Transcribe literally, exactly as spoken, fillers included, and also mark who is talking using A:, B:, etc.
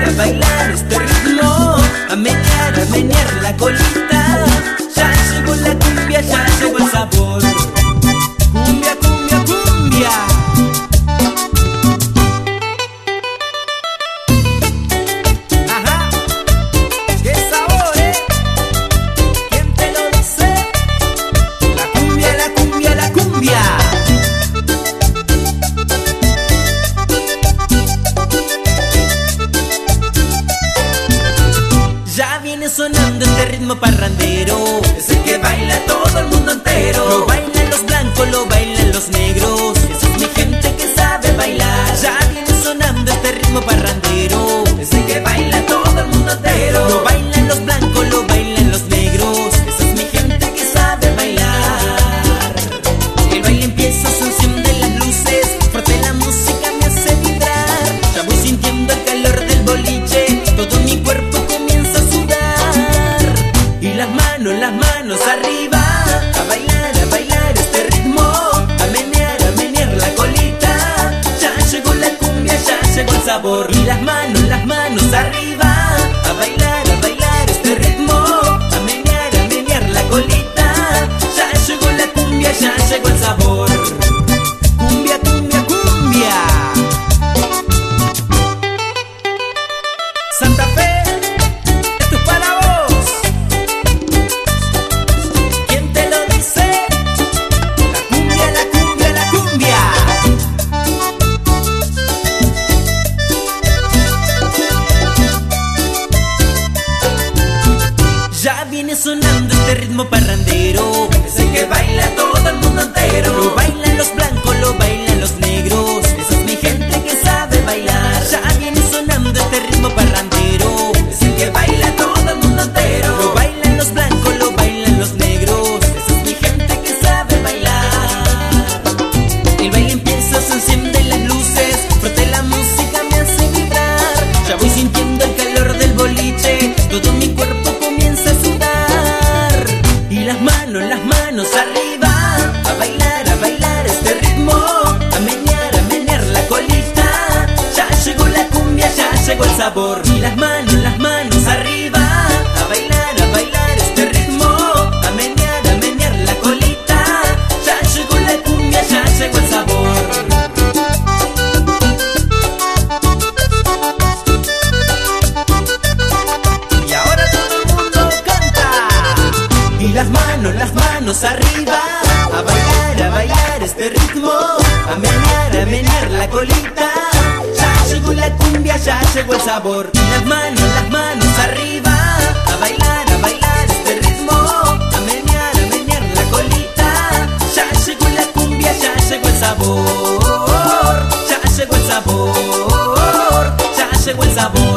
A: a bailar este ritmo, a menear, a menear la colita. Ya llegó la cumbia, ya llegó el sabor. Cumbia, cumbia, cumbia. Ajá, qué sabor, ¿eh? ¿Quién te lo dice? La cumbia, la cumbia, la cumbia. Ya viene sonando este ritmo parrandero, es el que baila todo el mundo entero. Lo bailan los blancos, lo bailan los negros, esa es mi gente que sabe bailar. Ya viene sonando este ritmo parrandero, es el que baila todo el mundo entero. Lo bailan los blancos, lo bailan los negros, esa es mi gente que sabe bailar. El baile empieza, se encienden las luces, fuerte la música me hace vibrar. Ya voy sintiendo el calor del boliche, todo mi cuerpo comienza a sudar. Y las manos, las manos arriba, a bailar, a bailar este ritmo, a menear, a menear la colita. Ya llegó la cumbia, ya llegó el sabor. Y las manos, las manos arriba, a bailar, a bailar este ritmo, a menear, a menear la colita. Ya llegó la cumbia, ya llegó el sabor. Cumbia, cumbia, cumbia. Santa Fe, esto es para vos. ¿Quién te lo dice? La cumbia, la cumbia, la cumbia. Ya viene sonando este ritmo parrandero, es el que baila todo el mundo entero. Lo bailan los blancos, lo bailan los negros, esa es mi gente que sabe bailar. Ya viene sonando este ritmo parrandero, es el que baila todo el mundo entero. Lo bailan los blancos, lo bailan los negros, esa es mi gente que sabe bailar. El baile empieza, se encienden las luces, fuerte la música me hace vibrar. Ya voy sintiendo el calor del boliche, todo mi cuerpo comienza a sudar. Y las manos, las manos arriba, a bailar, a bailar este ritmo, a menear, a menear la colita. Ya llegó la cumbia, ya llegó el sabor. Y las manos, las manos arriba, a bailar, a bailar este ritmo, a menear, a menear la colita. Ya llegó la cumbia, ya llegó el sabor. Y ahora todo el mundo canta. Y las manos, las manos arriba, a bailar, a bailar este ritmo, a menear, a menear la colita. Ya llegó la cumbia, ya llegó el sabor. Y las manos, las manos arriba, a bailar, a bailar este ritmo, a menear, a menear la colita. Ya llegó la cumbia, ya llegó el sabor. Ya llegó el sabor, ya llegó el sabor.